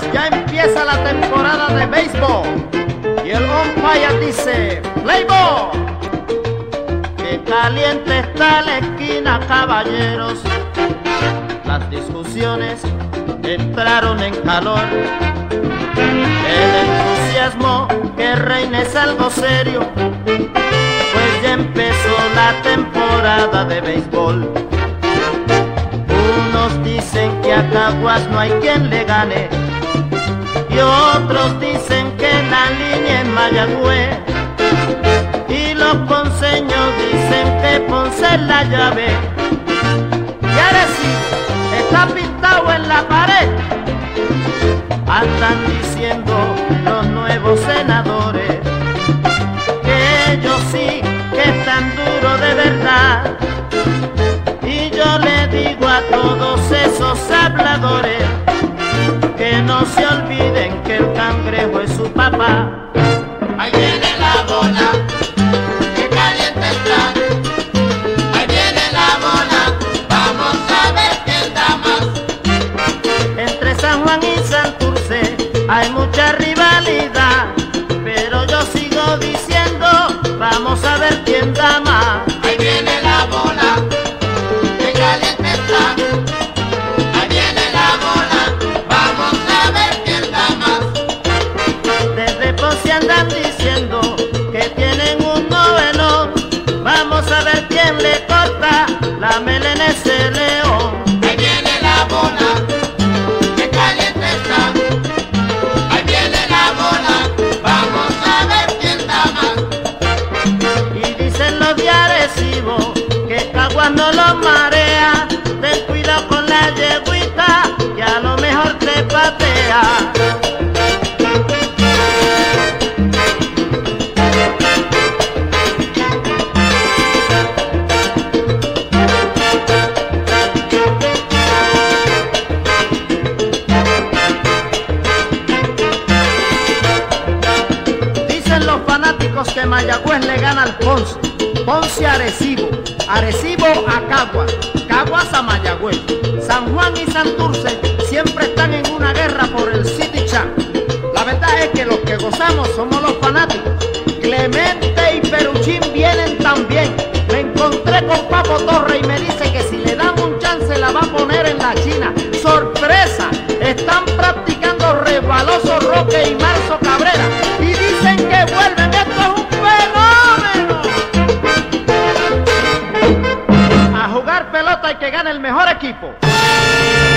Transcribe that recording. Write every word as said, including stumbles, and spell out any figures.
ya empieza la temporada de béisbol y el umpire dice play ball. Que caliente está la esquina, caballeros. Las discusiones entraron en calor. El entusiasmo que reina es algo serio, pues ya empezó la temporada de béisbol. Unos dicen que a Caguas no hay quien le gane y otros dicen que la línea es Mayagüez, y los ponceños dicen que Ponce es la llave y Arecibo está pintado en la pared. Andan diciendo los nuevos senadores que ellos sí que están duros de verdad, y yo le digo a todos esos habladores que no se olviden que el cangrejo es su papá. Ahí viene la bola, que caliente está. Ahí viene la bola, vamos a ver quién da más. Entre San Juan y Santurce hay mucha rivalidad, pero yo sigo diciendo, vamos a ver quién da más. Ahí viene la bola, que caliente está. Ahí viene la bola, vamos a ver quién da más. Desde Ponce andan diciendo que tienen un novelón, vamos a ver quién le corta la melena a ese león. Ahí viene la bola, que caliente está. Ahí viene la bola, vamos a ver quién da más. Y dicen los de Arecibo que Caguas no los marea, ten cuidado con la yeguita que a lo mejor te patea. Dicen los fanáticos que Mayagüez le gana al Ponce, Ponce a Arecibo, Arecibo a Caguas, Caguas a Mayagüez. San Juan y Santurce siempre están en una guerra por el City Champ. La verdad es que los que gozamos somos los fanáticos. Clemente y Peruchín vienen también. Me encontré con Papo Torre y me dice que si le dan un chance la va a poner en la China. ¡Sorpresa! Están practicando Resbaloso Roque y Marzo Cabrera y dicen que vuelven. ¡Esto es un fenómeno! A jugar pelota y que gane el mejor equipo.